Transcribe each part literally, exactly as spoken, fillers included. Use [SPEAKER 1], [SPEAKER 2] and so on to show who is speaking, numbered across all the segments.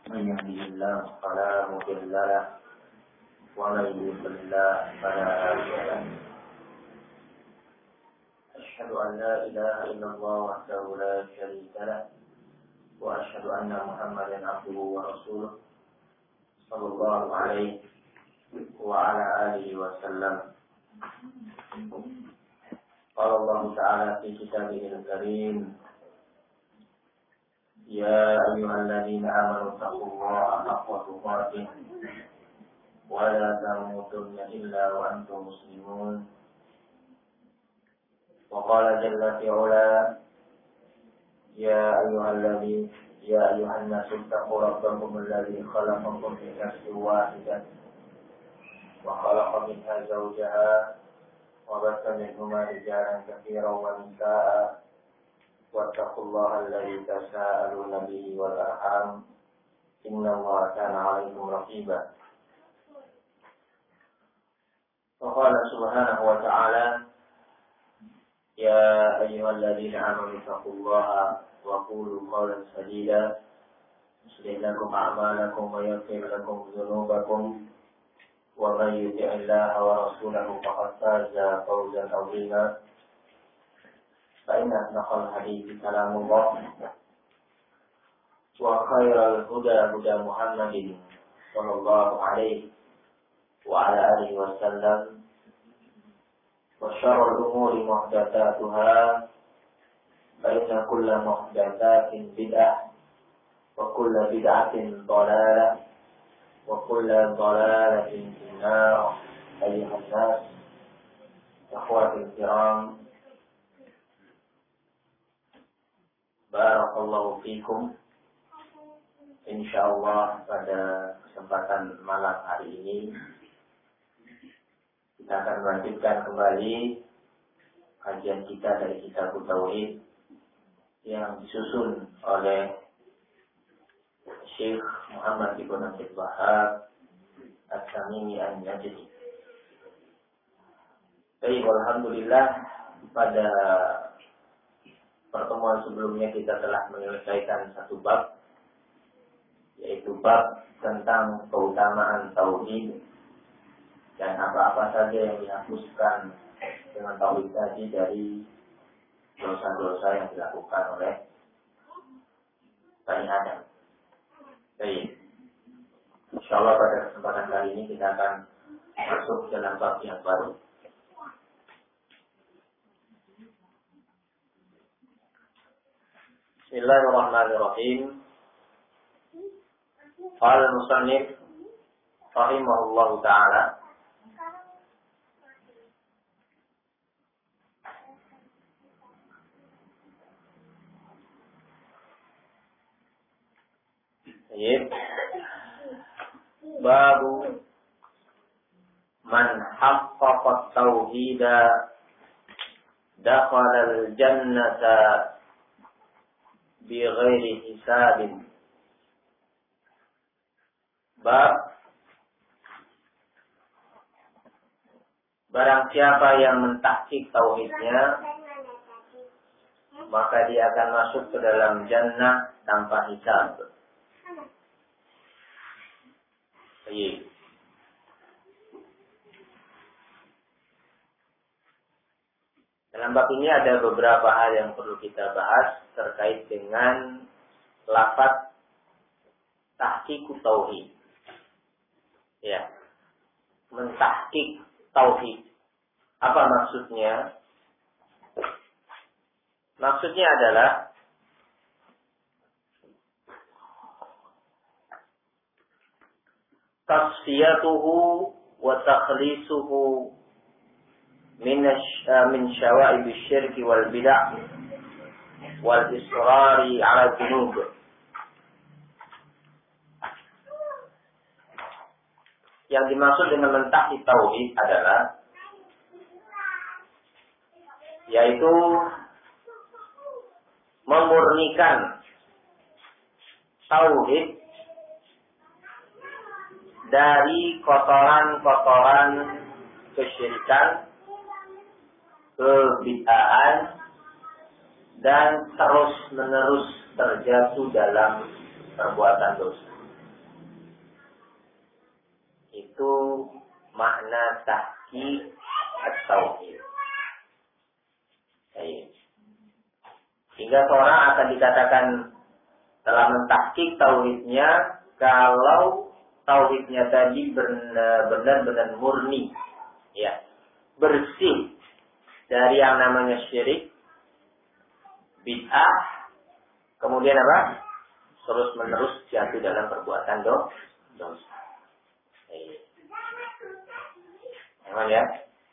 [SPEAKER 1] من يهده الله فلا مضل له ومن يضلل فلا هادي له. أشهد أن لا إله إلا الله وحده لا شريك له وأشهد أن محمدا عبده ورسوله صلى الله عليه وعلى آله وسلم. قال الله تعالى في كتابه الكريم: يا أيها الذين آمنوا اتقوا الله حق تقاته ولا تموتن إلا وأنتم مسلمون. وقال جل في علا: يا أيها الذين يا أيها الناس اتقوا ربكم الذي خلقكم من نفس واحدة وخلق منها زوجها وبث منهما رجالا كثيرا ونساء واتقوا الله الذي تساءلون به والأرحام إن الله كان عليكم رقيبا. وقال سبحانه وتعالى: يا أيها الذين آمنوا اتقوا الله وقولوا قولا سديدا يصلح لكم أعمالكم ويغفر لكم ذنوبكم ومن يطع الله ورسوله فقد فاز فوزا عظيما. فإن أصدق الحديث كلام الله وخير الهدى هدى محمد صلى الله عليه وعلى آله وسلم وشر الأمور محدثاتها فإن كل محدثات بدعة وكل بدعة ضلالة وكل ضلالة في النار. أيها الناس إخواتي الكرام، barakallahu fikum. Insyaallah pada kesempatan malam hari ini kita akan melanjutkan kembali kajian kita dari Kitab Tauhid yang disusun oleh Syekh Muhammad Ibn Abdul Wahhab At-Tamimi An-Najdi. Baik, alhamdulillah, pada pertemuan sebelumnya kita telah menyelesaikan satu bab, yaitu bab tentang keutamaan tauhid dan apa-apa saja yang dihapuskan dengan tauhid tadi dari dosa-dosa yang dilakukan oleh Bani Adam. Baik, insyaallah pada kesempatan kali ini kita akan masuk dalam bab yang baru. Bismillahirrahmanirrahim. Qala al-musannif rahimahullahu ta'ala: Babu man haqqaqa at-tauhida dakhala al-jannata bighairi hisabin. Bab barang siapa yang mentahqiq tauhidnya, maka dia akan masuk ke dalam jannah tanpa hisab. Baik. Dalam bab ini ada beberapa hal yang perlu kita bahas terkait dengan lafaz tahqiqut tauhid. Ya. Mentahqiq tauhid. Apa maksudnya? Maksudnya adalah tasfiyatuhu wa takhlisuhu min min syawa'ib asy-syirk wal bid'ah wal israri 'ala dzunub. Yang dimaksud dengan mentahqiq tauhid adalah yaitu memurnikan tauhid dari kotoran-kotoran kesyirikan, kebid'ahan, dan terus-menerus terjatuh dalam perbuatan dosa. itu makna tahqiq at-tauhid. Sehingga seorang akan dikatakan telah mentahqiq tauhidnya kalau tauhidnya tadi benar-benar murni, ya, bersih dari yang namanya syirik, bid'ah, kemudian apa? Terus menerus jatuh dalam perbuatan dosa. Emang ya?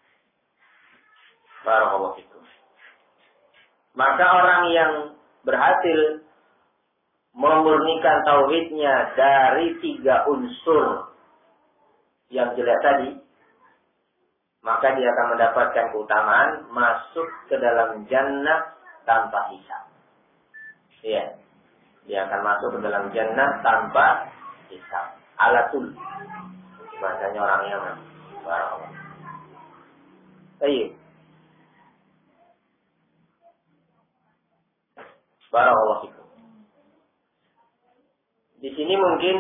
[SPEAKER 1] Barakallahu fikum. Maka orang yang berhasil memurnikan tauhidnya dari tiga unsur yang jelek tadi, maka dia akan mendapatkan keutamaan masuk ke dalam jannah tanpa hisab. Iya, dia akan masuk ke dalam jannah tanpa hisab. Alatul, bahasanya orang yang barakallahu. Baik. Barakallahu fikum. Di sini mungkin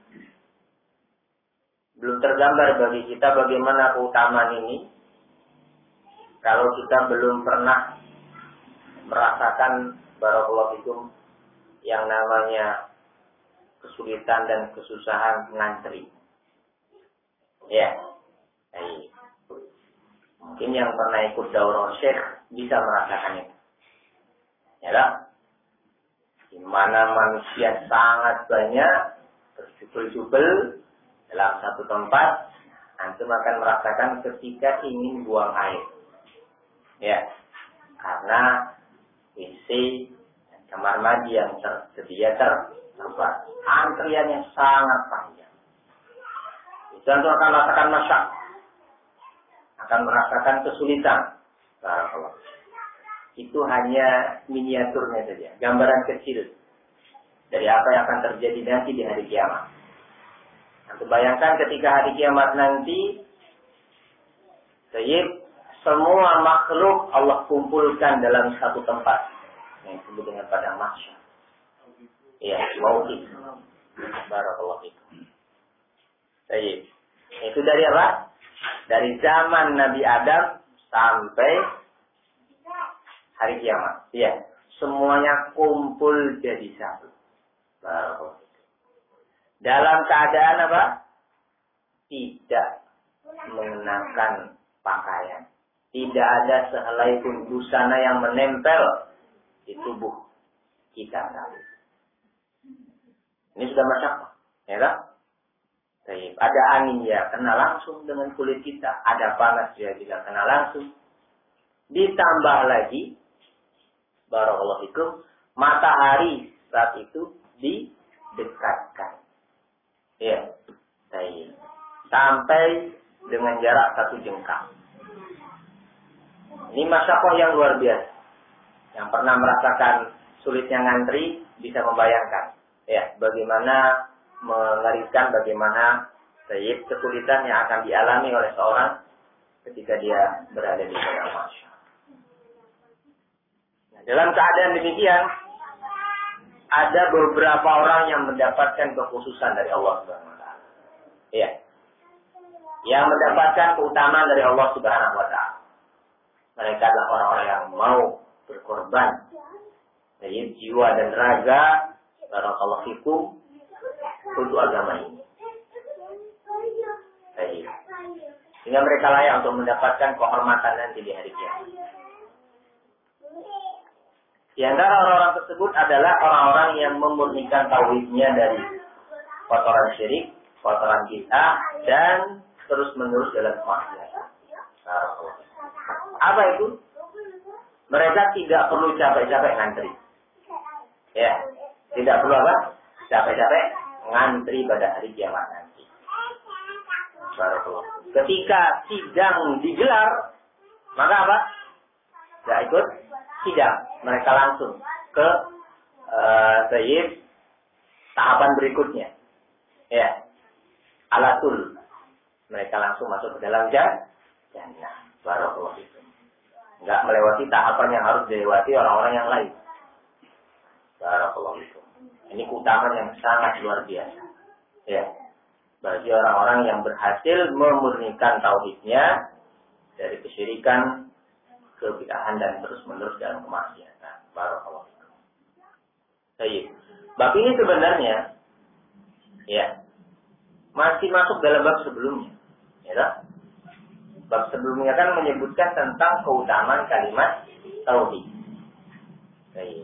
[SPEAKER 1] belum tergambar bagi kita bagaimana keutamaan ini kalau kita belum pernah merasakan barakallahu fikum yang namanya kesulitan dan kesusahan ngantri. Ya. Baik. Mungkin yang pernah ikut daurah syekh bisa merasakan itu. Ya lah. Di mana manusia sangat banyak berjubel-jubel dalam satu tempat, antum akan merasakan ketika ingin buang air. Ya. Karena W C dan kamar mandi yang tersedia terbatas. Antriannya sangat panjang. Itu antum akan merasakan masyak. Akan merasakan kesulitan. Barakallahu. Itu hanya miniaturnya saja, gambaran kecil dari apa yang akan terjadi nanti di hari kiamat. Nanti bayangkan ketika hari kiamat nanti, Sayyid, semua makhluk Allah kumpulkan dalam satu tempat yang disebut dengan padang mahsyar. Iya, mauqif. Barakallahu fikum. Sayyid. Itu dari apa? Dari zaman Nabi Adam sampai hari kiamat. Iya, semuanya kumpul jadi satu. Barakallahu. Dalam keadaan apa? Tidak mengenakan pakaian. Tidak ada sehelai pun busana yang menempel di tubuh kita tadi. Ini sudah masyarakat, ya kan? Ada angin ya kena langsung dengan kulit kita. Ada panas ya juga kena langsung. Ditambah lagi, barakallahu fikum, matahari saat itu didekatkan. Ya, baik. Sampai dengan jarak satu jengkal. Ini masyarakat yang luar biasa. Yang pernah merasakan sulitnya ngantri bisa membayangkan. Ya, bagaimana mengerikan, bagaimana Sayyid kesulitan yang akan dialami oleh seorang ketika dia berada di padang mahsyar. Nah, dalam keadaan demikian, ada beberapa orang yang mendapatkan kekhususan dari Allah Subhanahu wa taala. Iya. Yang mendapatkan keutamaan dari Allah Subhanahu wa taala. Mereka adalah orang-orang yang mau berkorban dari jiwa dan raga, barakallahu fikum, untuk agama ini. Baik. Sehingga mereka layak untuk mendapatkan kehormatan nanti di hari kiamat. Di antara orang-orang tersebut adalah orang-orang yang memurnikan tauhidnya dari kotoran syirik, kotoran bid'ah, dan terus menerus dalam maksiat. Apa itu? Mereka tidak perlu capek-capek ngantri. Ya, tidak perlu apa? Capek-capek ngantri pada hari kiamat nanti. Barakallahu. Ketika sidang digelar, maka apa? Tidak ikut sidang. Mereka langsung ke uh, Sayyid tahapan berikutnya. Ya, alatul. Mereka langsung masuk ke dalam jannah. Barakallahu fikum. Enggak melewati tahapan yang harus dilewati orang-orang yang lain. Barakallahu fikum. Ini keutamaan yang sangat luar biasa. Ya. bagi orang-orang yang berhasil memurnikan tauhidnya dari kesyirikan, kebid'ahan dan terus-menerus dalam kemaksiatan. Barakallahu fikum. Baik. Bab ini sebenarnya ya masih masuk dalam bab sebelumnya. Ya. Bab sebelumnya kan menyebutkan tentang keutamaan kalimat tauhid. Baik.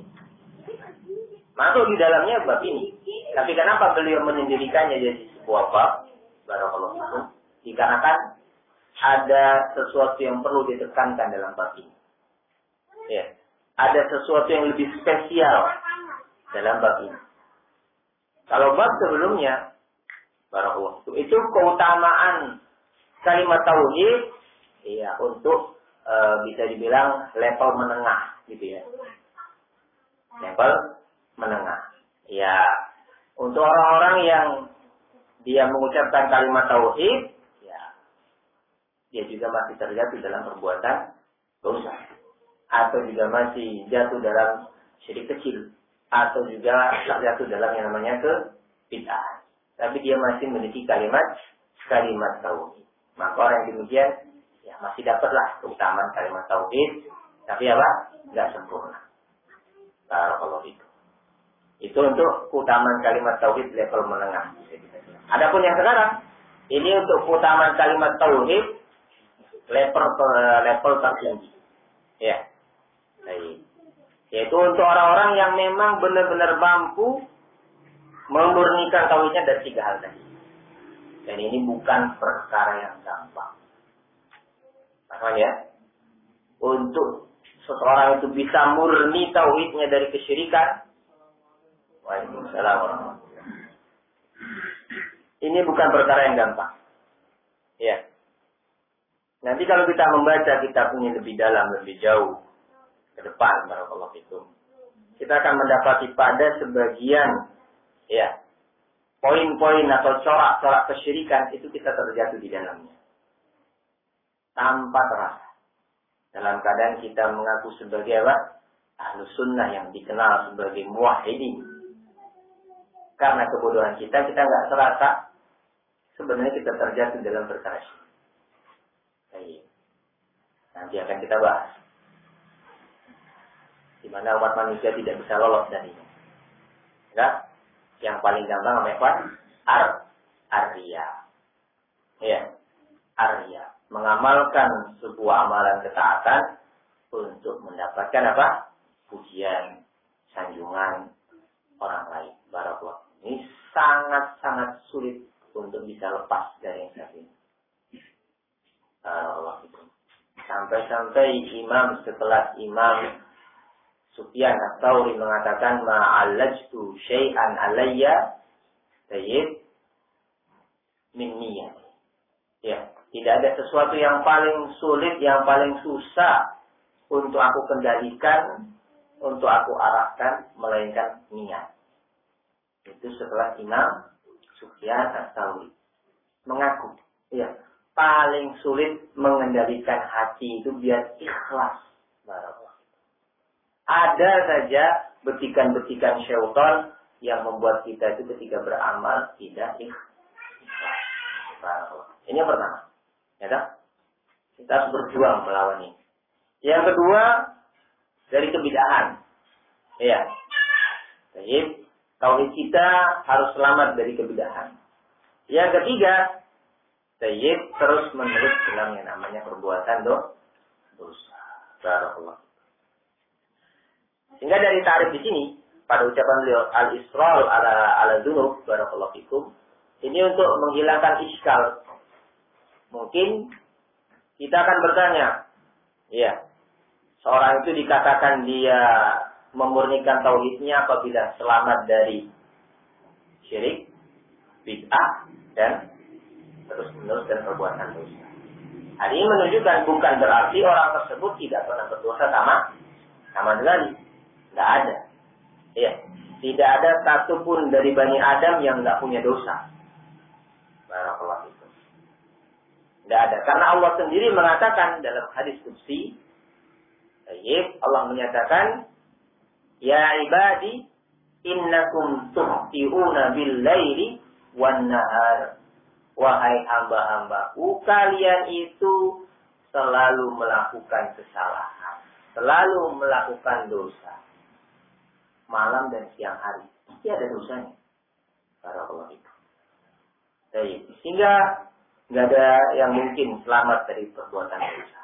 [SPEAKER 1] Masuk di dalamnya bab ini. Tapi kenapa beliau mendirikannya jadi sebuah bab? Barakallahu fikum. Dikarenakan ada sesuatu yang perlu ditekankan dalam bab ini. Ya. Ada sesuatu yang lebih spesial dalam bab ini. Kalau bab sebelumnya, barakallahu fikum, itu keutamaan kalimat tauhid, iya, untuk e, bisa dibilang level menengah, gitu ya. Level menengah. Ya, untuk orang-orang yang dia mengucapkan kalimat tauhid, ya, dia juga masih terjatuh dalam perbuatan dosa, atau juga masih jatuh dalam syirik kecil, atau juga terjatuh dalam yang namanya kebid'ahan. Tapi dia masih memiliki kalimat kalimat tauhid. Maka orang yang demikian ya masih dapatlah keutamaan kalimat tauhid, tapi apa? Enggak sempurna. Barakallahu fikum. Itu untuk keutamaan kalimat tauhid level menengah. Adapun yang sekarang, ini untuk keutamaan kalimat tauhid level level tertinggi. Ya. Baik. Yaitu untuk orang-orang yang memang benar-benar mampu memurnikan tauhidnya dari tiga hal tadi. Dan ini bukan perkara yang gampang. Paham ya? Untuk seseorang itu bisa murni tauhidnya dari kesyirikan. Waalaikumsalam warahmatullahi wabarakatuh. Ini bukan perkara yang gampang. Ya. Nanti kalau kita membaca kitab ini lebih dalam, lebih jauh ke depan, barakallahu fikum, kita akan mendapati pada sebagian ya poin-poin atau corak-corak kesyirikan itu kita terjatuh di dalamnya tanpa terasa, dalam keadaan kita mengaku sebagai apa? Ahlus sunnah yang dikenal sebagai muwahhidin. Karena kebodohan kita, kita nggak terasa sebenarnya kita terjatuh dalam perkara syirik. Baik. Nanti akan kita bahas di mana umat manusia tidak bisa lolos darinya. Enggak? Yang paling gampang apa? Ar Arya. Ya. Arya. Mengamalkan sebuah amalan ketaatan untuk mendapatkan apa? Pujian, sanjungan orang lain. Barakallahu. Ini sangat-sangat sulit untuk bisa lepas dari yang satu ini. Barakallahu. Sampai-sampai imam sekelas Imam Sufyan Ats-Tsauri mengatakan ma'alajtu syai'an alayya tayyib min niyyah. Ya, tidak ada sesuatu yang paling sulit, yang paling susah untuk aku kendalikan, untuk aku arahkan, melainkan niat. Itu setelah Imam Sufyan Ats-Tsauri mengaku, ya, paling sulit mengendalikan hati itu biar ikhlas. Barakallahu. Ada saja betikan-betikan syaitan yang membuat kita itu ketika beramal tidak ikhlas. Ini yang pertama. Ya kan? Kita harus berjuang melawan ini. Yang kedua, dari kebid'ahan. Ya. Jadi, tauhid kita harus selamat dari kebid'ahan. Yang ketiga, tayyib terus menerus dalam yang namanya perbuatan dosa. Barakallahu. Sehingga dari tarif di sini pada ucapan beliau al-israr ala ala dzunub barakallahu fikum, ini untuk menghilangkan iskal. Mungkin kita akan bertanya, ya, seorang itu dikatakan dia memurnikan tauhidnya apabila selamat dari syirik, bid'ah dan terus menerus dan perbuatan dosa. Hal ini menunjukkan bukan berarti orang tersebut tidak pernah berdosa sama sama sekali. Tidak ada. Ya. Tidak ada satupun dari Bani Adam yang tidak punya dosa. Barakallahu fikum. Tidak ada. Karena Allah sendiri mengatakan dalam hadis qudsi, Allah menyatakan, ya ibadi, innakum tuhti'una bil laili wan nahar. wahai hamba-hambaku, kalian itu selalu melakukan kesalahan, selalu melakukan dosa, malam dan siang hari. Pasti ada dosanya. Barakallahu fikum. Baik, sehingga nggak ada yang mungkin selamat dari perbuatan dosa.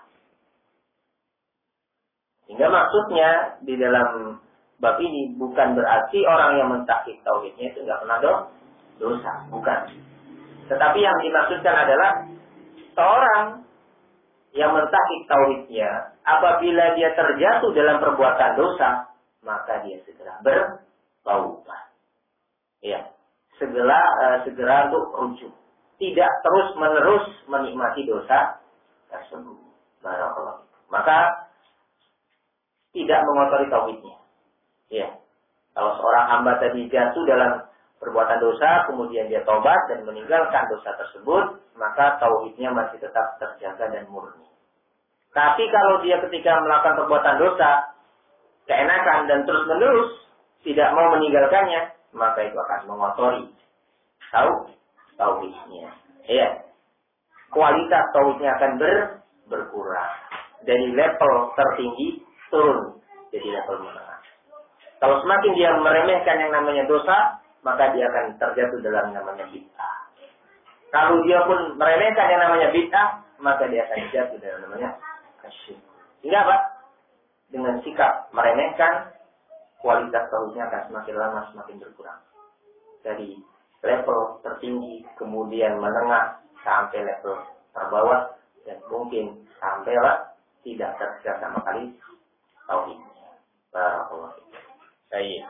[SPEAKER 1] Sehingga maksudnya di dalam bab ini bukan berarti orang yang mentahqiq tauhidnya itu nggak pernah dosa, bukan. Tetapi yang dimaksudkan adalah seorang yang mentahqiq tauhidnya, apabila dia terjatuh dalam perbuatan dosa, maka dia segera bertaubat. Ya, segera uh, segera untuk rujuk. Tidak terus-menerus menikmati dosa tersebut. Barakallahu. Maka tidak mengotori tauhidnya. Ya. Kalau seorang hamba tadi jatuh dalam perbuatan dosa, kemudian dia taubat dan meninggalkan dosa tersebut, maka tauhidnya masih tetap terjaga dan murni. Tapi kalau dia ketika melakukan perbuatan dosa, keenakan dan terus-menerus tidak mau meninggalkannya, maka itu akan mengotori tahu tauhidnya. Ya. Kualitas tauhidnya akan ber, berkurang. Dari level tertinggi turun jadi level menengah. Kalau semakin dia meremehkan yang namanya dosa, maka dia akan terjatuh dalam namanya bid'ah. Kalau dia pun meremehkan yang namanya bid'ah, maka dia akan jatuh dalam namanya syirik. Sehingga apa? Dengan sikap meremehkan, kualitas tauhidnya akan semakin lama semakin berkurang. Dari level tertinggi, kemudian menengah, sampai level terbawah, dan mungkin sampailah tidak terjaga sama kali tauhidnya. Barakallahu fiik. Baik.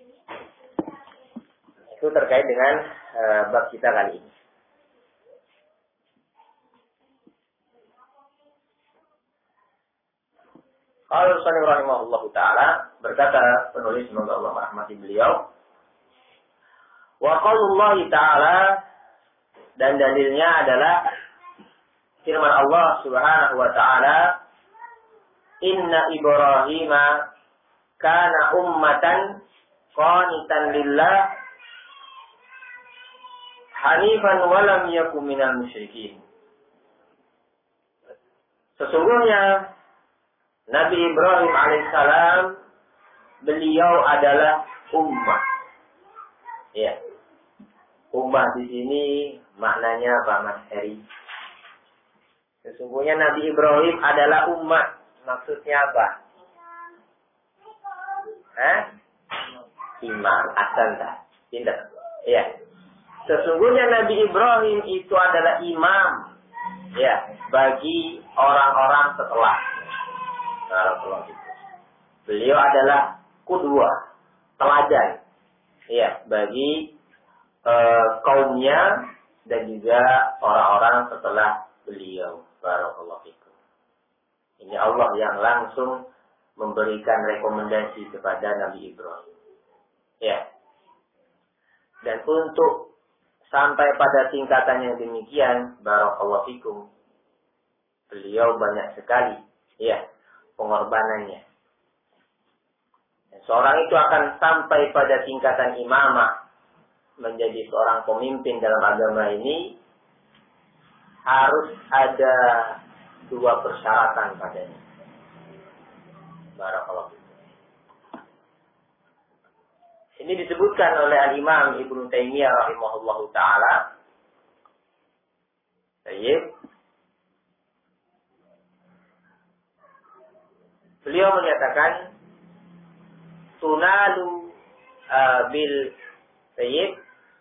[SPEAKER 1] Itu terkait dengan uh, bab kita kali ini. Qala Shalih rahimahullahu taala, berkata penulis, semoga Allah merahmati beliau, wa qaulullah ta'ala, dan dalilnya adalah firman Allah Subhanahu wa taala, inna Ibrahima kana ummatan qanitan lillah hanifan wa lam yakun minal musyrikin. Sesungguhnya Nabi Ibrahim alaihissalam, beliau adalah ummah. Ya. Ummah di sini maknanya apa, Mas Heri? Sesungguhnya Nabi Ibrahim adalah ummah. Maksudnya apa? Hah? Imam. Asal tidak. Ya. Sesungguhnya Nabi Ibrahim itu adalah imam. Ya, bagi orang-orang setelah. Beliau adalah qudwah, teladan, ya, bagi e, kaumnya dan juga orang-orang setelah beliau. Barakallahu fikum. Ini Allah yang langsung memberikan rekomendasi kepada Nabi Ibrahim. Ya. Dan untuk sampai pada tingkatan yang demikian, barakallahu fikum, beliau banyak sekali, ya, pengorbanannya. Dan seorang itu akan sampai pada tingkatan imamah, menjadi seorang pemimpin dalam agama ini, harus ada dua persyaratan padanya. Barakallahu. Ini disebutkan oleh Al-Imam Ibnu Taimiyah rahimahullahu taala. Baik. Beliau menyatakan tunalu uh, bil sayyid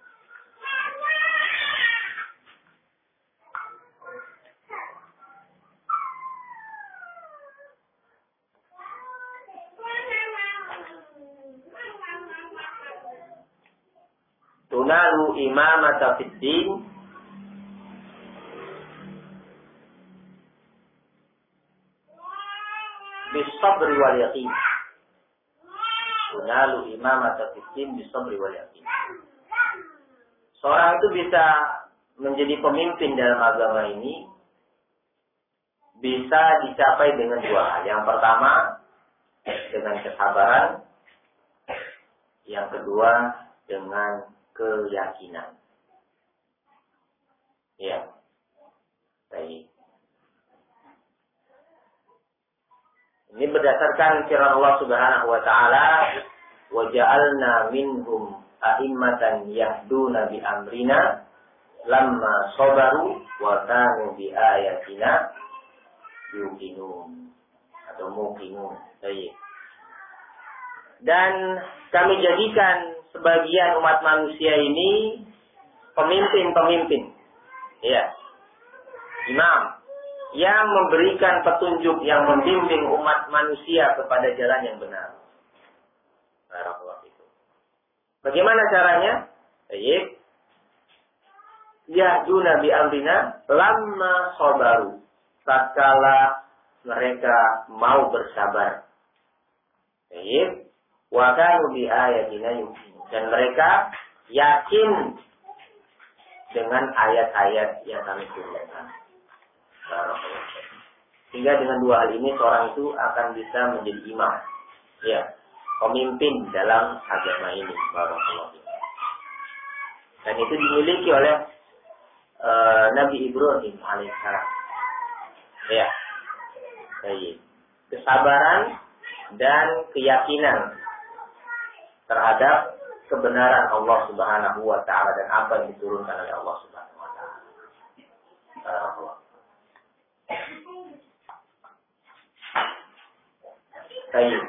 [SPEAKER 1] tunalu imamata fid din bisabri wal yaqin. Tunalu imamata fid din bisabri wal yaqin. Seorang itu bisa menjadi pemimpin dalam agama ini bisa dicapai dengan dua hal. Yang pertama, dengan kesabaran. Yang kedua, dengan keyakinan. Ya. Baik. Ini berdasarkan firman Allah Subhanahu wa taala, "Wa ja'alna minhum a'immatan yahduna bi amrina lamma sabaru wa kanu bi ayatina yuqinun." Atau muqinun. Baik. Dan kami jadikan sebagian umat manusia ini pemimpin-pemimpin. Ya. Imam yang memberikan petunjuk, yang membimbing umat manusia kepada jalan yang benar. Barakallahu fikum. Bagaimana caranya? Baik. Yahduna bi amrina lamma sabaru. Tatkala mereka mau bersabar. Baik. Wa kanu bi ayatina yuqinun. Dan mereka yakin dengan ayat-ayat yang kami turunkan. Sehingga dengan dua hal ini seorang itu akan bisa menjadi imam, ya, pemimpin dalam agama ini. Barakallahu fikum. Dan itu dimiliki oleh uh, Nabi Ibrahim alaihissalam. Ya, baik. Kesabaran dan keyakinan terhadap kebenaran Allah Subhanahu wa taala dan apa yang diturunkan oleh Allah Subhanahu wa taala. Barakallahu. Baik.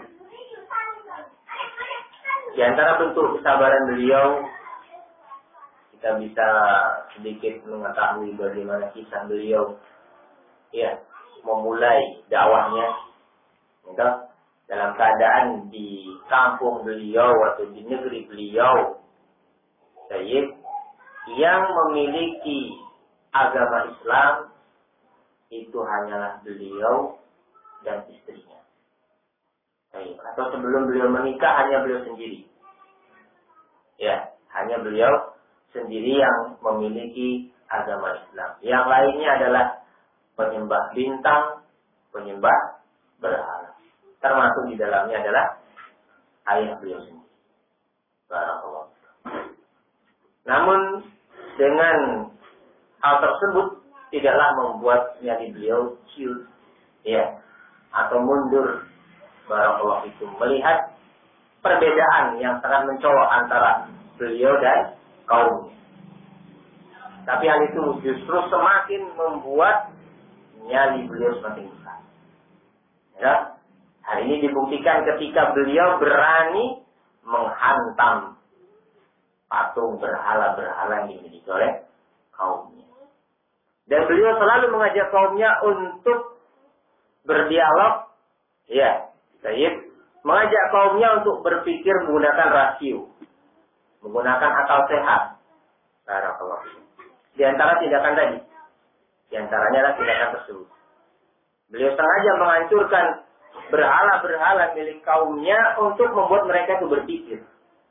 [SPEAKER 1] Di antara bentuk kesabaran beliau, kita bisa sedikit mengetahui bagaimana kisah beliau, ya, memulai dakwahnya, ya, dalam keadaan di kampung beliau atau di negeri beliau, baik, yang memiliki agama Islam itu hanyalah beliau dan istrinya. Baik. Atau sebelum beliau menikah hanya beliau sendiri. Ya, hanya beliau sendiri yang memiliki agama Islam. Yang lainnya adalah penyembah bintang, penyembah berhala. Termasuk di dalamnya adalah ayah beliau sendiri. Barakallahu. Namun dengan hal tersebut tidaklah membuat nyali beliau ciut, ya, atau mundur. Barakallahu fikum. Melihat perbedaan yang sangat mencolok antara beliau dan kaumnya. Tapi hal itu justru semakin membuat nyali beliau semakin besar. Ya, hal ini dibuktikan ketika beliau berani menghantam patung berhala-berhala yang dimiliki oleh kaumnya. Dan beliau selalu mengajak kaumnya untuk berdialog, ya, baik, mengajak kaumnya untuk berpikir menggunakan rasio, menggunakan akal sehat. Barakallahu fikum. Di antara tindakan tadi, di antaranya adalah tindakan tersebut. Beliau sengaja menghancurkan berhala-berhala milik kaumnya untuk membuat mereka itu berpikir.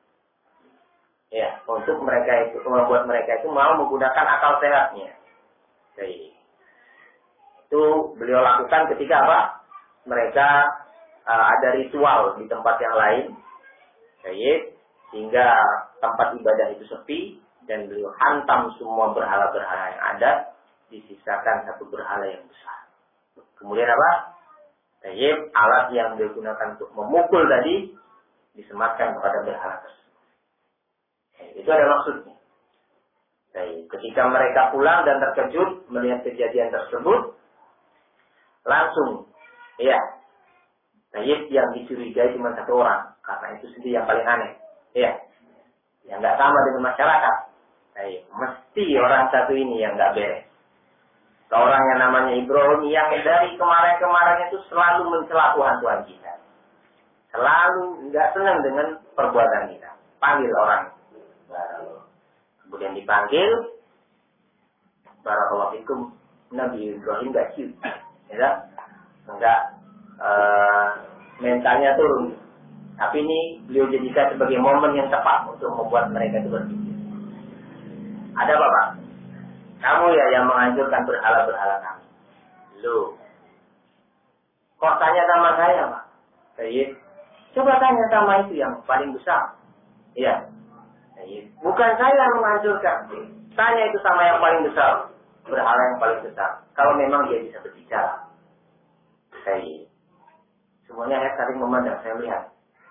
[SPEAKER 1] Ya, untuk mereka itu membuat mereka itu mau menggunakan akal sehatnya. Baik. Itu beliau lakukan ketika apa? Mereka uh, ada ritual di tempat yang lain. Baik. Sehingga tempat ibadah itu sepi dan beliau hantam semua berhala-berhala yang ada, disisakan satu berhala yang besar. Kemudian apa? Baik, alat yang digunakan untuk memukul tadi disematkan kepada berhala tersebut. Itu ada maksudnya. Baik, ketika mereka pulang dan terkejut melihat kejadian tersebut, langsung, ya, baik, yang dicurigai cuma satu orang, karena itu sendiri yang paling aneh, ya, yang nggak sama dengan masyarakat. Baik, mesti orang satu ini yang nggak beres. Seorang yang namanya Ibrahim yang dari kemarin-kemarin itu selalu mencela Tuhan-Tuhan kita, selalu nggak senang dengan perbuatan kita. Panggil orang. Kemudian dipanggil, barakallahu fikum, Nabi Ibrahim gak ciut, ya, enggak uh, mentalnya turun. Tapi ini beliau jadikan sebagai momen yang tepat untuk membuat mereka itu berpikir. Ada apa, Pak? Kamu ya yang menghancurkan berhala-berhala kami. Loh, kok tanya sama saya, Pak? Baik. Coba tanya sama itu yang paling besar. Iya. Bukan saya yang menghancurkan. Tanya itu sama yang paling besar. berhala yang paling besar. Kalau memang dia bisa berbicara. Saya semuanya saya saling memandang, saya lihat.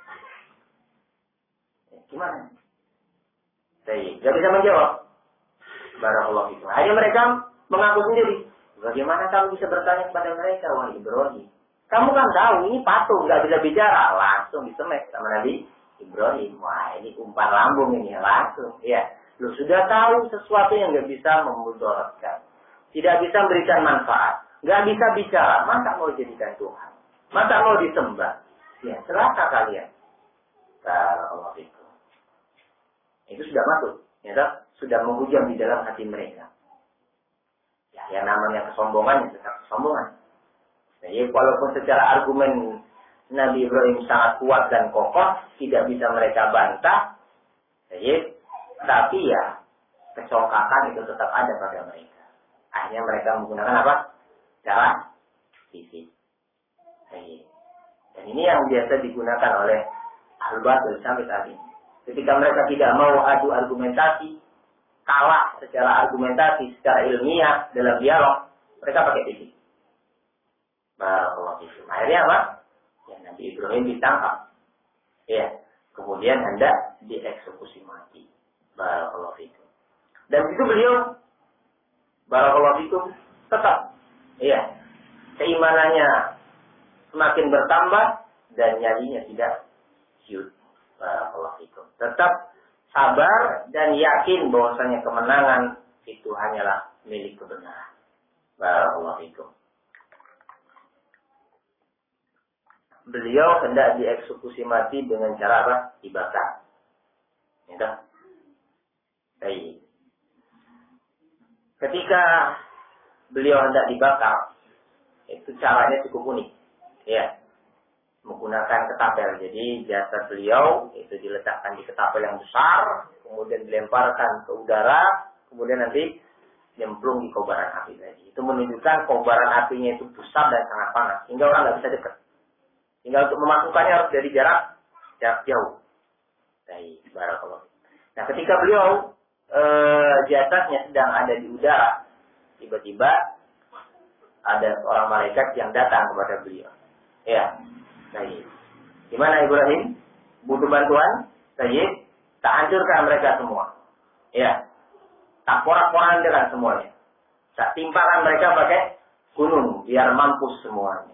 [SPEAKER 1] Ya, gimana? Saya tidak bisa menjawab. Barakallahu fikum. Akhirnya mereka mengaku sendiri. Bagaimana kamu bisa bertanya kepada mereka, wahai Ibrahim? Kamu kan tahu ini patung, nggak bisa bicara. Langsung disemek sama Nabi Ibrahim. Wah, ini umpan lambung ini langsung. Ya, lu sudah tahu sesuatu yang nggak bisa memudaratkan, tidak bisa memberikan manfaat, nggak bisa bicara. Masa mau jadikan Tuhan? Masa mau disembah? Ya, celaka kalian. Barakallahu fikum. Itu sudah masuk, ya, sudah menghujam di dalam hati mereka. Ya, yang namanya kesombongan, ya tetap kesombongan. Jadi walaupun secara argumen Nabi Ibrahim sangat kuat dan kokoh, tidak bisa mereka bantah. Jadi, tapi ya kecongkakan itu tetap ada pada mereka. Akhirnya mereka menggunakan apa? Cara fisik. Jadi, dan ini yang biasa digunakan oleh al-batil sampai saat ini. Ketika mereka tidak mau adu argumentasi, kalah secara argumentasi, secara ilmiah dalam dialog, mereka pakai fisik. Barakallahu fikum. Akhirnya apa? Ya, Nabi Ibrahim ditangkap. Ya, kemudian hendak dieksekusi mati. Barakallahu fikum. Dan itu beliau barakallahu fikum tetap, ya, keimanannya semakin bertambah dan nyalinya tidak ciut. Barakallahu fikum. Tetap sabar dan yakin bahwasanya kemenangan itu hanyalah milik kebenaran. Barakallahu fikum. Beliau hendak dieksekusi mati dengan cara apa? Dibakar. Ya, baik. Ketika beliau hendak dibakar, itu caranya cukup unik. Ya, menggunakan ketapel. Jadi jasad beliau itu diletakkan di ketapel yang besar, kemudian dilemparkan ke udara, kemudian nanti nyemplung di kobaran api tadi. Itu menunjukkan kobaran apinya itu besar dan sangat panas, hingga orang nggak bisa dekat. Tinggal untuk memasukkannya harus dari jarak jarak jauh. Baik, barakallahu. Nah, ketika beliau e, jasadnya sedang ada di udara, tiba-tiba ada seorang malaikat yang datang kepada beliau. Ya, baik. Gimana Ibrahim? Butuh bantuan? Baik, tak hancurkan mereka semua. Ya, tak porak-porandakan semuanya. Tak timpakan mereka pakai gunung biar mampus semuanya.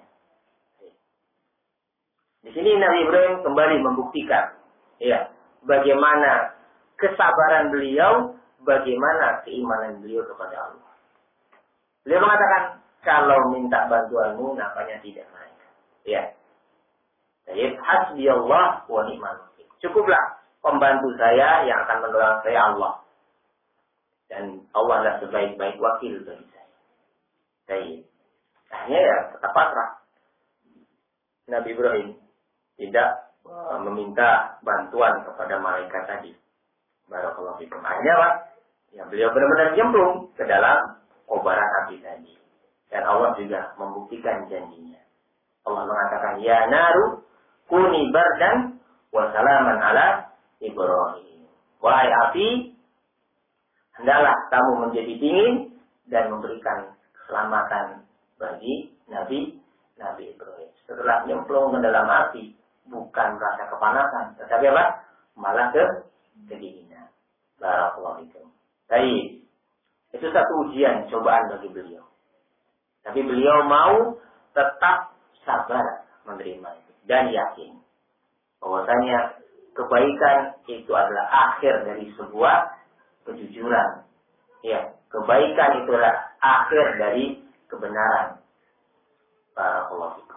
[SPEAKER 1] Di sini Nabi Ibrahim kembali membuktikan, ya, bagaimana kesabaran beliau, bagaimana keimanan beliau kepada Allah. Beliau mengatakan, kalau minta bantuanmu, nampaknya tidak mereka. Ya, jadi hasbi Allah wa ni'mal wakil. Cukuplah pembantu saya yang akan menolong saya Allah. Dan Allah adalah sebaik-baik wakil bagi saya. Jadi, akhirnya ya tetap pasrah. Nabi Ibrahim tidak uh, meminta bantuan kepada malaikat tadi. Barakallahu fikum. Akhirnya Pak, ya beliau benar-benar nyemplung ke dalam kobaran api tadi. Dan Allah juga membuktikan janjinya. Allah mengatakan, ya naru kuni bardan wa salaman ala Ibrahim. Wahai api, hendaklah kamu menjadi dingin dan memberikan keselamatan bagi Nabi Nabi Ibrahim. Setelah nyemplung ke dalam api, bukan rasa kepanasan, tetapi apa? Malah ke kedinginan. Barakallahu fikum. Baik. Itu satu ujian, cobaan bagi beliau. Tapi beliau mau tetap sabar menerima itu dan yakin bahwasanya kebaikan itu adalah akhir dari sebuah kejujuran. Ya, kebaikan itu adalah akhir dari kebenaran. Barakallahu fikum.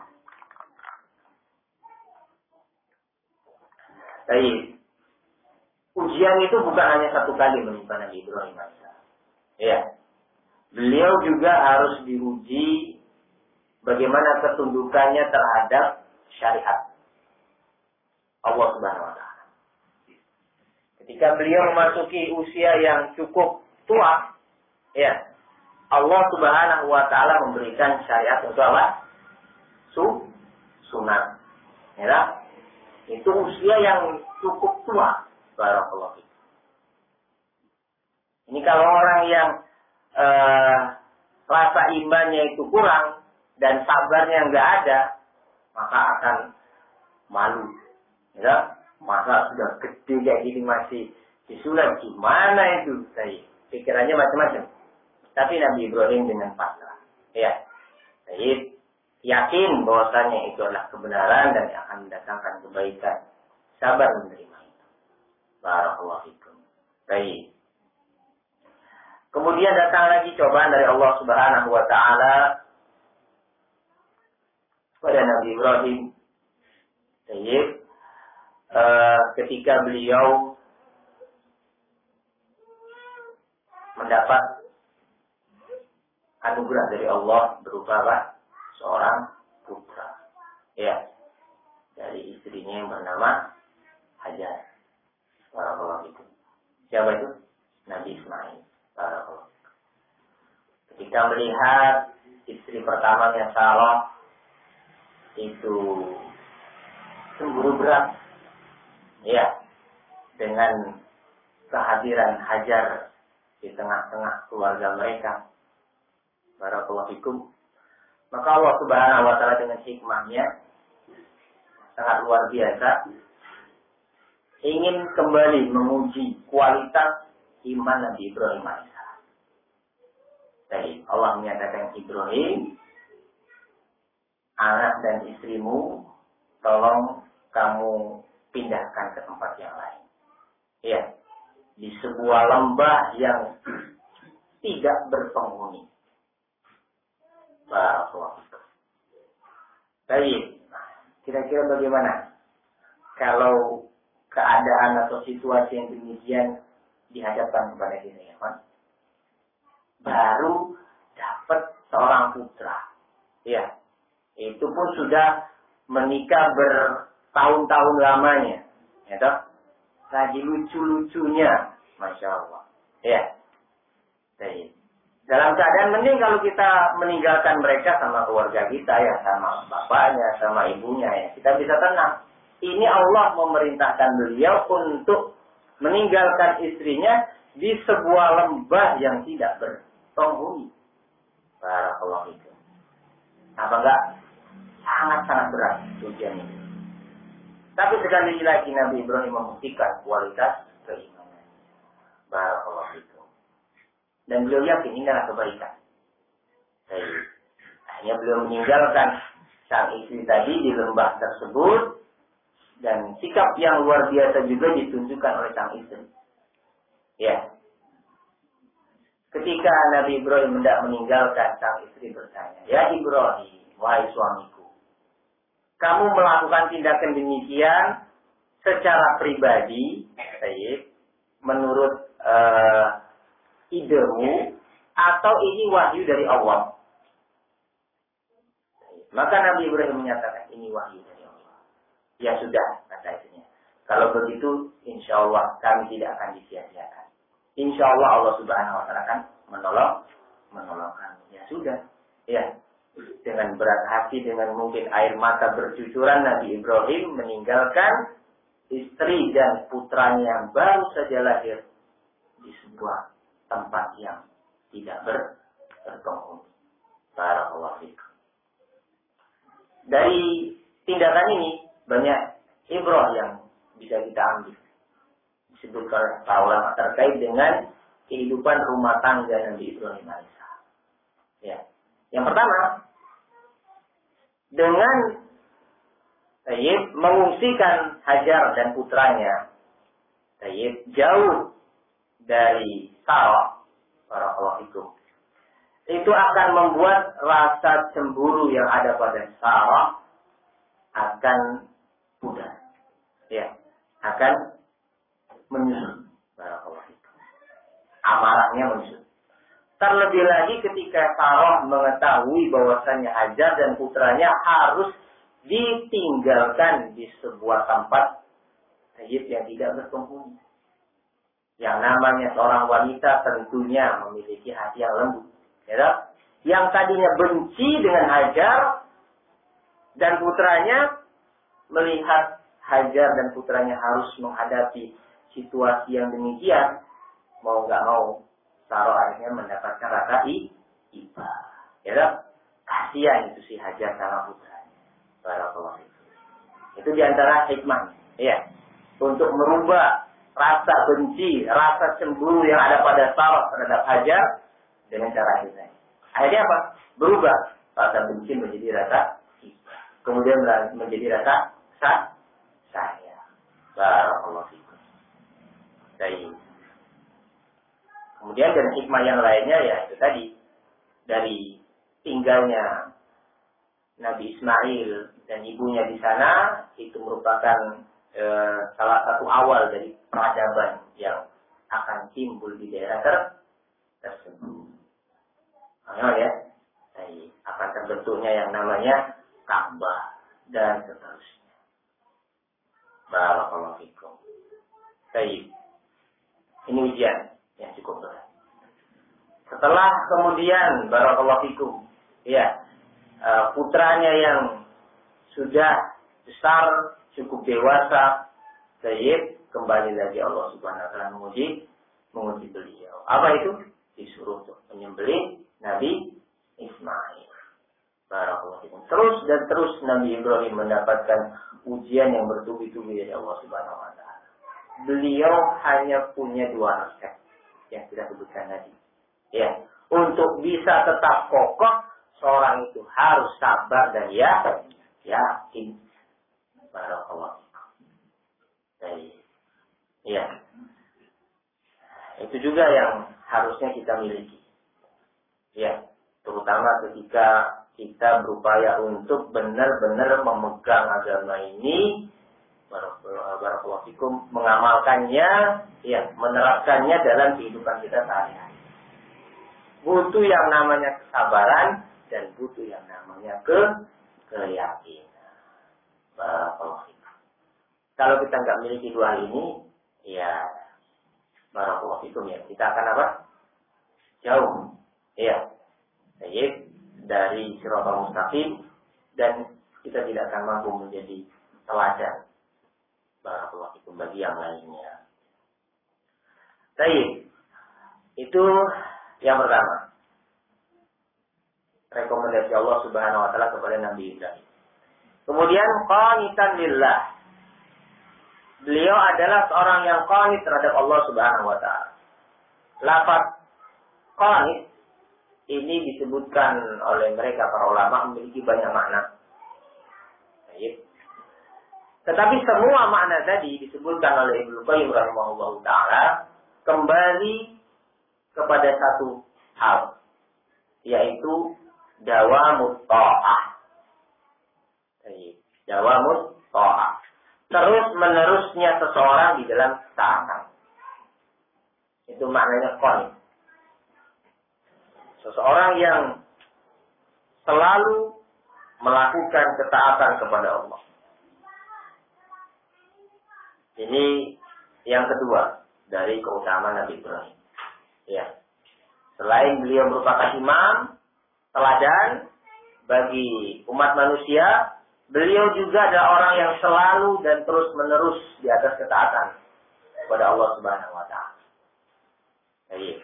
[SPEAKER 1] Baik. Ujian itu bukan hanya satu kali menimpa Nabi Ibrahim alaihissalam. Ya. Beliau juga harus diuji bagaimana ketundukannya terhadap syariat Allah Subhanahu wa taala. Ketika beliau memasuki usia yang cukup tua, ya, Allah Subhanahu wa taala memberikan syariat untuk apa? Su sunat. Ya. Itu usia yang cukup tua. Barakallahu fikum. Ini kalau orang yang uh, rasa imannya itu kurang dan sabarnya nggak ada, maka akan malu. Ya, masa sudah gede kayak gini masih disulap, gimana itu? Saya pikirannya macam-macam. Tapi Nabi Ibrahim dengan pasrah. Ya, saya yakin bahwasanya itu adalah kebenaran dan akan mendatangkan kebaikan. Sabar menerima itu. Barakallahu fikum. Baik. Kemudian datang lagi cobaan dari Allah Subhanahu wa taala pada Nabi Ibrahim. Baik. Uh, ketika beliau mendapat anugerah dari Allah berupa apa? Seorang putra. Ya. Dari istrinya yang bernama Hajar. Barakallahu fikum. Siapa itu? Nabi Ismail. Barakallahu. Ketika melihat istri pertamanya Sarah itu cemburu berat, ya, dengan kehadiran Hajar di tengah-tengah keluarga mereka. Barakallahu fikum. Maka Allah Subhanahu wa taala dengan hikmahnya sangat luar biasa ingin kembali menguji kualitas iman Nabi Ibrahim alaihissalam. Jadi Allah menyatakan, Ibrahim, anak dan istrimu tolong kamu pindahkan ke tempat yang lain. Ya, di sebuah lembah yang tidak berpenghuni. Barakallahu fikum. Baik, kira-kira bagaimana kalau keadaan atau situasi yang demikian dihadapkan kepada kita, ya kan? Baru dapat seorang putra, ya, itu pun sudah menikah bertahun-tahun lamanya, ya toh? Lagi lucu-lucunya, masya Allah, ya. Baik. Dalam keadaan mending kalau kita meninggalkan mereka sama keluarga kita, ya, sama bapaknya, sama ibunya, ya, kita bisa tenang. Ini Allah memerintahkan beliau untuk meninggalkan istrinya di sebuah lembah yang tidak berpenghuni. Barakallahu fikum. Apa enggak? Sangat-sangat berat ujian ini. Tapi sekali lagi Nabi Ibrahim membuktikan kualitas keimanan. Barakallahu fikum. Dan beliau yakin ini adalah kebaikan. Jadi, hanya beliau meninggalkan sang istri tadi di lembah tersebut. Dan sikap yang luar biasa juga ditunjukkan oleh sang istri. Ya. Ketika Nabi Ibrahim hendak meninggalkan, sang istri bertanya, ya Ibrahim, wahai suamiku, kamu melakukan tindakan demikian secara pribadi, Sayyid, menurut uh, idemu, atau ini wahyu dari Allah? Maka Nabi Ibrahim menyatakan, ini wahyu dari Allah. Ya sudah, kata istrinya. Kalau begitu, insya Allah kami tidak akan disia-siakan. Insya Allah Allah Subhanahu wa taala akan menolong, menolong kami. Ya sudah, ya. Dengan berat hati, dengan mungkin air mata bercucuran, Nabi Ibrahim meninggalkan istri dan putranya yang baru saja lahir di sebuah tempat yang tidak ber, berpenghuni. Barakallahu fikum. Dari tindakan ini banyak ibrah yang bisa kita ambil. Disebutkan para ulama terkait dengan kehidupan rumah tangga Nabi Ibrahim alaihissalam. Ya. Yang pertama, dengan Tayyib mengungsikan Hajar dan putranya Tayyib jauh dari Sarah, barakallahu fikum, itu akan membuat rasa cemburu yang ada pada Sarah akan pudar, ya, akan menyusut, barakallahu fikum, amarahnya menyusut. Terlebih lagi ketika Sarah mengetahui bahwasanya Hajar dan putranya harus ditinggalkan di sebuah tempat Tayyib yang tidak berpenghuni. Yang namanya seorang wanita tentunya memiliki hati yang lembut, ya, yang tadinya benci dengan Hajar dan putranya, melihat Hajar dan putranya harus menghadapi situasi yang demikian, mau nggak mau Sarah anaknya mendapatkan rasa iba. Ya kan? Kasihan itu si Hajar sama putranya. Barakallahu fikum. Itu diantara hikmah. Ya. Untuk merubah rasa benci, rasa cemburu yang ada pada Sarah terhadap Hajar dengan cara ini. Akhirnya apa? Berubah rasa benci menjadi rasa iba. Kemudian menjadi rasa sah, sayang. Barakallahu fikum. Baik. Kemudian dari hikmah yang lainnya ya itu tadi dari tinggalnya Nabi Ismail dan ibunya di sana itu merupakan e, salah satu awal dari peradaban yang akan timbul di daerah ter tersebut. Nah, ya, jadi akan terbentuknya yang namanya Ka'bah dan seterusnya. Barakallahu fikum. Baik. Ini ujian yang cukup berat. Setelah kemudian barakallahu fikum, ya, putranya yang sudah besar, cukup dewasa, Sayyid, kembali lagi Allah Subhanahu wa taala menguji menguji beliau. Apa itu? Disuruh untuk menyembelih Nabi Ismail. Barakallahu fikum. Terus dan terus Nabi Ibrahim mendapatkan ujian yang bertubi-tubi dari Allah Subhanahu wa taala. Beliau hanya punya dua resep yang kita sebutkan tadi. Ya, untuk bisa tetap kokoh, seorang itu harus sabar dan ya, yakin. Barakallahu fikum. Baik. Ya. Itu juga yang harusnya kita miliki. Ya, terutama ketika kita berupaya untuk benar-benar memegang agama ini, barakallahu fikum, mengamalkannya, ya, menerapkannya dalam kehidupan kita sehari-hari. Butuh yang namanya kesabaran dan butuh yang namanya ke keyakinan. Barakallahu fikum. Kalau kita nggak miliki dua ini, ya, barakallahu fikum, ya, kita akan apa? Jauh, ya, baik dari siratal mustaqim dan kita tidak akan mampu menjadi teladan. Barakallahu fikum bagi yang lainnya. Baik, itu yang pertama. Rekomendasi Allah Subhanahu wa taala kepada Nabi Ibrahim. Kemudian qanitan lillah. Beliau adalah seorang yang qanit terhadap Allah Subhanahu wa taala. Lafaz qanit ini disebutkan oleh mereka para ulama memiliki banyak makna. Baik. Tetapi semua makna tadi disebutkan oleh Ibnu Qayyim rahimahullahu taala kembali kepada satu hal, yaitu dawamut ta'ah. Baik, dawamut ta'ah. Terus menerusnya seseorang di dalam taatan. Itu maknanya qanit. Seseorang yang selalu melakukan ketaatan kepada Allah. Ini yang kedua dari keutamaan Nabi Ibrahim. Ya. Selain beliau merupakan imam, teladan bagi umat manusia, beliau juga adalah orang yang selalu dan terus menerus di atas ketaatan kepada Allah Subhanahu wa taala. Baik.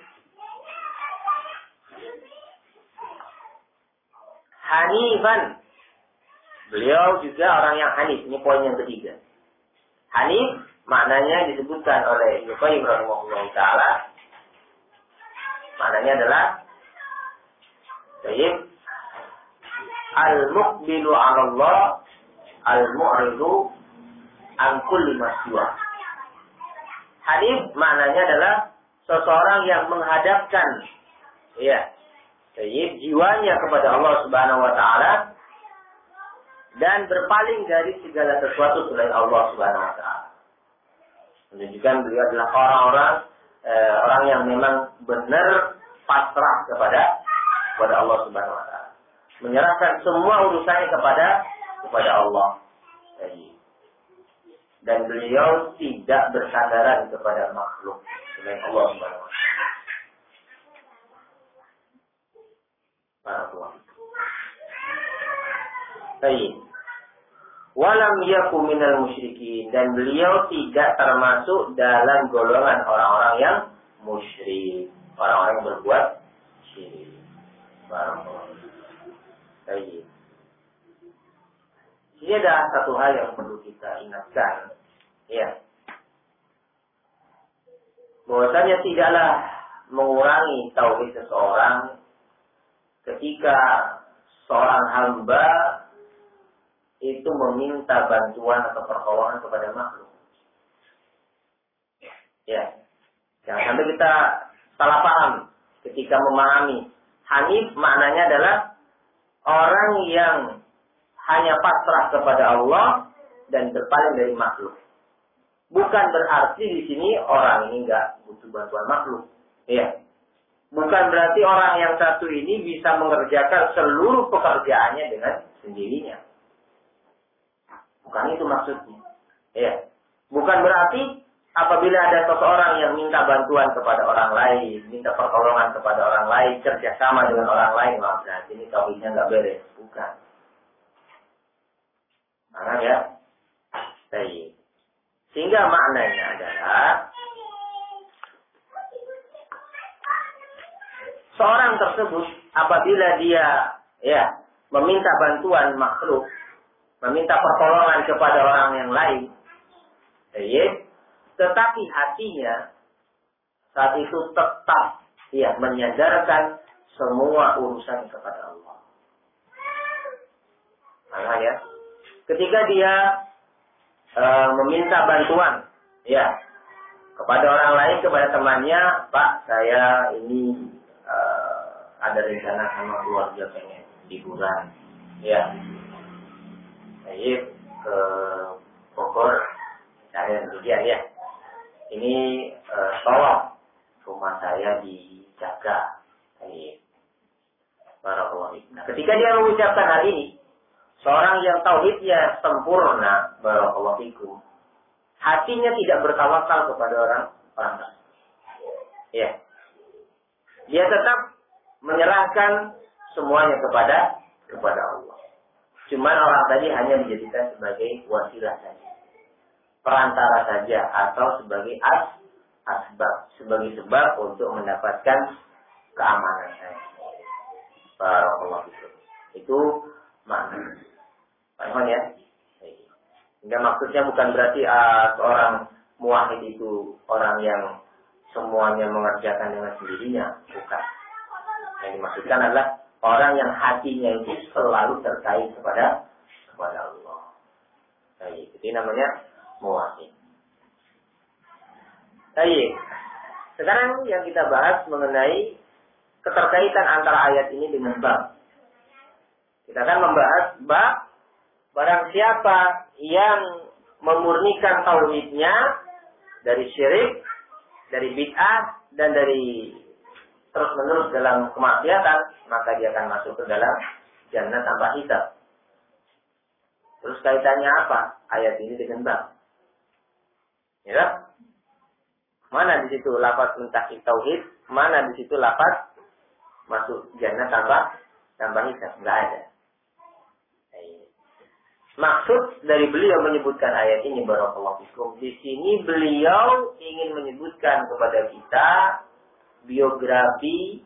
[SPEAKER 1] Hanifan. Beliau juga orang yang hanif. Ini poin yang ketiga. Hanif maknanya disebutkan oleh Ibnu Qayyim rahimahullah taala. Maknanya adalah baik, al-muqbilu 'ala Allah, al-mu'ridu an kulli ma siwa. Hanif maknanya adalah seseorang yang menghadapkan, ya, baik, jiwanya kepada Allah Subhanahu wa taala dan berpaling dari segala sesuatu selain Allah Subhanahu wa taala. Menunjukkan beliau adalah orang-orang eh, orang yang memang benar pasrah kepada kepada Allah Subhanahu wa taala. Menyerahkan semua urusannya kepada kepada Allah. Dan beliau tidak bersandaran kepada makhluk selain Allah Subhanahu wa taala. Baik. Walam yaku minal musyrikin, dan beliau tidak termasuk dalam golongan orang-orang yang musyrik, orang-orang orang yang berbuat syirik. Barakallahu. Baik. Ini ada satu hal yang perlu kita ingatkan, ya. Bahwasanya tidaklah mengurangi tauhid seseorang ketika seorang hamba itu meminta bantuan atau pertolongan kepada makhluk. Ya. Jangan sampai kita salah paham ketika memahami hanif maknanya adalah orang yang hanya pasrah kepada Allah dan berpaling dari makhluk. Bukan berarti di sini orang ini enggak butuh bantuan makhluk. Ya. Bukan berarti orang yang satu ini bisa mengerjakan seluruh pekerjaannya dengan sendirinya. Bukan itu maksudnya. Ya. Bukan berarti apabila ada seseorang yang minta bantuan kepada orang lain, minta pertolongan kepada orang lain, kerjasama dengan orang lain, wah berarti ini tauhidnya nggak beres. Bukan. Mana ya? Baik. Sehingga maknanya adalah seorang tersebut apabila dia ya meminta bantuan makhluk, meminta pertolongan kepada orang yang lain, baik, tetapi hatinya saat itu tetap ya menyadarkan semua urusan kepada Allah. Mana ya? Ketika dia e, meminta bantuan ya kepada orang lain, kepada temannya, Pak, saya ini e, ada rencana sama keluarga pengen liburan ya. Baik, ke Bogor, saya demikian ya. Ini e, tolong rumah saya dijaga. Baik. Barakallahu. Nah, ketika dia mengucapkan hal ini, seorang yang tauhidnya sempurna, barakallahu fikum, hatinya tidak bertawakal kepada orang orang tersebut. Ya. Dia tetap menyerahkan semuanya kepada kepada Allah. Cuman orang tadi hanya dijadikan sebagai wasilah saja, perantara saja, atau sebagai as asbab, sebagai sebab untuk mendapatkan keamanan saja. Barakallahu fikum. Itu makna. Paham ya? Hingga maksudnya bukan berarti uh, seorang muwahhid itu orang yang semuanya mengerjakan dengan sendirinya, bukan. Yang dimaksudkan adalah orang yang hatinya itu selalu terkait kepada kepada Allah. Baik, jadi namanya muwahhid. Baik. Sekarang yang kita bahas mengenai keterkaitan antara ayat ini dengan bab. Kita akan membahas bab barang siapa yang memurnikan tauhidnya dari syirik, dari bid'ah, dan dari terus-menerus dalam kemaksiatan, maka dia akan masuk ke dalam jannah tanpa hisab. Terus kaitannya apa ayat ini dengan bab? Ya? Mana di situ lafaz mentahqiq tauhid, mana di situ lafaz masuk jannah tanpa tanpa hisab? Enggak ada. Maksud dari beliau menyebutkan ayat ini, barakallahu fikum, di sini beliau ingin menyebutkan kepada kita biografi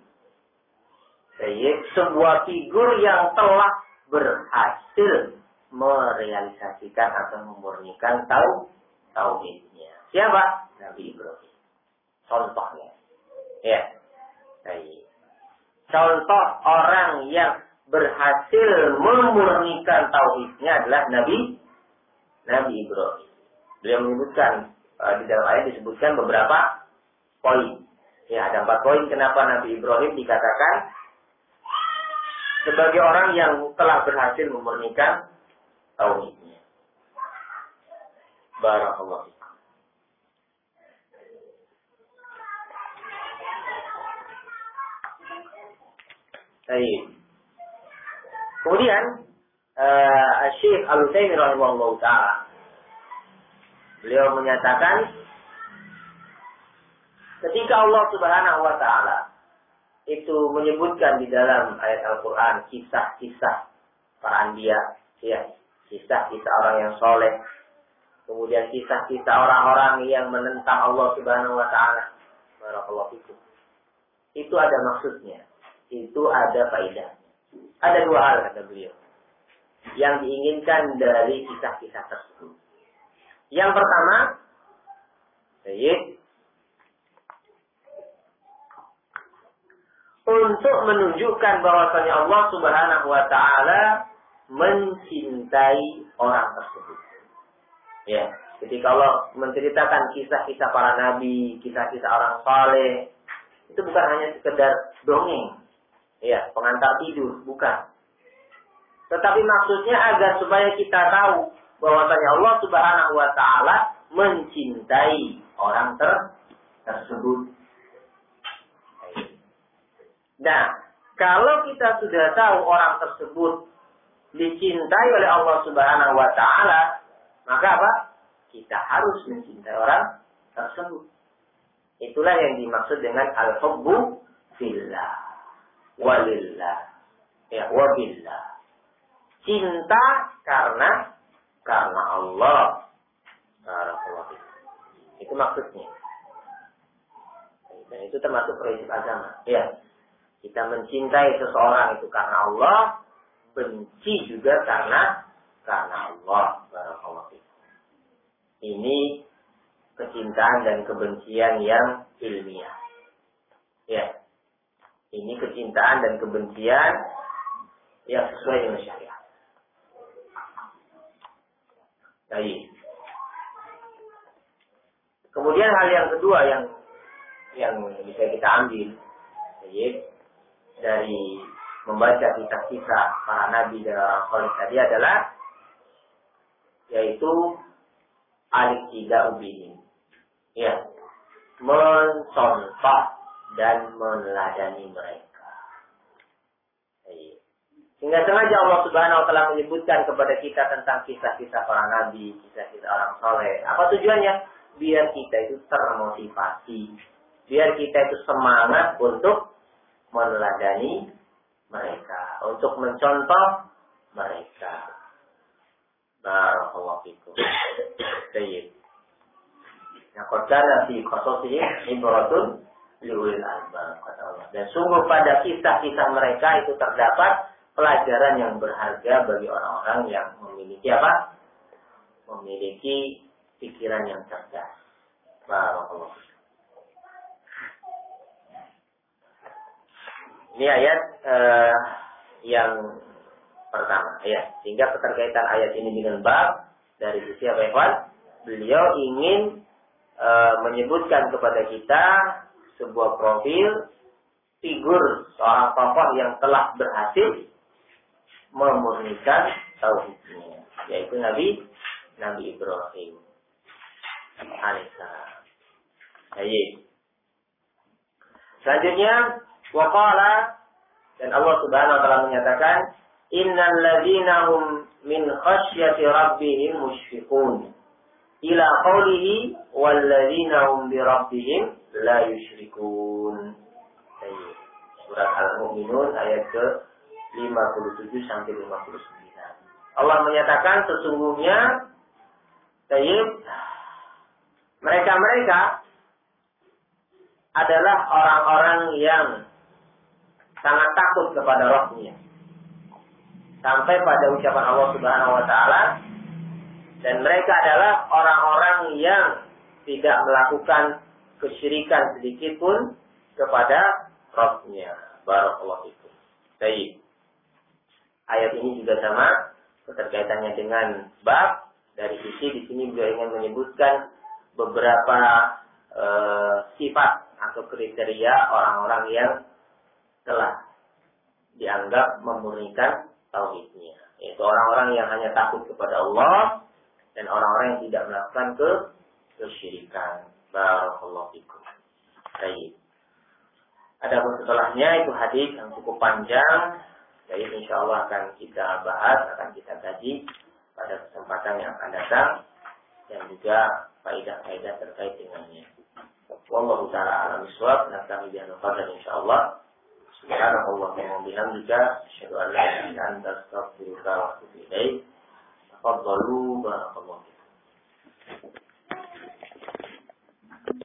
[SPEAKER 1] sebuah figur yang telah berhasil merealisasikan atau memurnikan tau tauhidnya. Siapa? Nabi Ibrahim. Contohnya. Ya. Baik. Contoh orang yang berhasil memurnikan tauhidnya adalah Nabi Nabi Ibrahim. Beliau menyebutkan uh, di dalam ayat disebutkan beberapa poin. Ya, ada empat poin kenapa Nabi Ibrahim dikatakan sebagai orang yang telah berhasil memurnikan tauhidnya. Barakallahu. Baik. Kemudian uh, Syekh Al-Utsaimin rahimahullah ta'ala, beliau menyatakan ketika Allah Subhanahu wa ta'ala itu menyebutkan di dalam ayat Al-Quran kisah-kisah para anbiya, ya, kisah-kisah orang yang soleh, kemudian kisah-kisah orang-orang yang menentang Allah Subhanahu wa ta'ala. Barakallahu fikum.
[SPEAKER 2] itu ada maksudnya. Itu ada faedahnya. Ada dua hal kata beliau yang diinginkan dari kisah-kisah tersebut. Yang pertama, untuk menunjukkan bahwasanya Allah Subhanahu wa taala mencintai orang tersebut. Ya, ketika Allah menceritakan kisah-kisah para nabi, kisah-kisah orang saleh, itu bukan hanya sekedar dongeng. Ya, pengantar tidur, bukan. Tetapi maksudnya agar supaya kita tahu bahwasanya Allah Subhanahu wa taala mencintai orang ter- tersebut. Nah, kalau kita sudah tahu orang tersebut dicintai oleh Allah Subhanahu wa taala, maka apa? Kita harus mencintai orang tersebut. Itulah yang dimaksud dengan al-hubbu fillah walillah. Ya, wabillah. Cinta karena karena Allah. Itu maksudnya. Dan itu termasuk prinsip agama. Ya. Kita mencintai seseorang itu karena Allah, benci juga karena karena Allah. Barakallahu. Ini kecintaan dan kebencian yang ilmiah. Ya. Ini kecintaan dan kebencian yang sesuai dengan syariat. Baik. Kemudian hal yang kedua yang yang bisa kita ambil, baik, dari membaca kisah-kisah para nabi dan orang saleh tadi adalah yaitu al-iqtida'u bihim. Ya, mencontoh dan meneladani mereka. Baik. Sehingga sengaja Allah Subhanahu wa taala menyebutkan kepada kita tentang kisah-kisah para nabi, kisah-kisah orang saleh. Apa tujuannya? Biar kita itu termotivasi, biar kita itu semangat untuk meneladani mereka, untuk mencontoh mereka. Barakallahu fikum. Baik. Nah, qad kana fi qasasihim ibratun liulil albab, kata Allah. Dan sungguh pada kisah-kisah mereka itu terdapat pelajaran yang berharga bagi orang-orang yang memiliki apa? Memiliki pikiran yang cerdas. Barakallahu. Ini ayat eh, yang pertama, ya. Sehingga keterkaitan ayat ini dengan bab dari sisi apa, ikhwan? Beliau ingin eh, menyebutkan kepada kita sebuah profil figur seorang tokoh yang telah berhasil memurnikan tauhidnya, yaitu Nabi Nabi Ibrahim alaihissalam. Baik. Selanjutnya, waqala, dan Allah Subhanahu wa taala menyatakan, innal ladzina hum min khasyati rabbihim musyfiqun. Ila qawlihi wal ladzina hum bi rabbihim la yusyrikun. Baik. Surat Al-Mu'minun ayat ke lima puluh tujuh sampai lima puluh sembilan. Allah menyatakan sesungguhnya tayyib mereka-mereka adalah orang-orang yang sangat takut kepada Rabb-Nya. Sampai pada ucapan Allah Subhanahu wa taala, dan mereka adalah orang-orang yang tidak melakukan kesyirikan sedikit pun kepada Rabb-Nya. Barakallahu fikum. Baik. Ayat ini juga sama keterkaitannya dengan bab. Dari sisi di sini beliau ingin menyebutkan beberapa e, sifat atau kriteria orang-orang yang telah dianggap memurnikan tauhidnya, yaitu orang-orang yang hanya takut kepada Allah dan orang-orang yang tidak melakukan ke kesyirikan. Barakallahu fikum. Baik. Adapun setelahnya itu hadis yang cukup panjang. Jadi insya Allah akan kita bahas, akan kita kaji pada kesempatan yang akan datang, dan juga faedah-faedah terkait dengannya. Wallahu ta'ala a'lam bishawab. Naktafi bihadzal qadar insyaallah. Subhanallahumma wa bihamdika asyhadu an la ilaha illa anta astaghfiruka wa atubu ilaik. Tafadhalu barakallahu.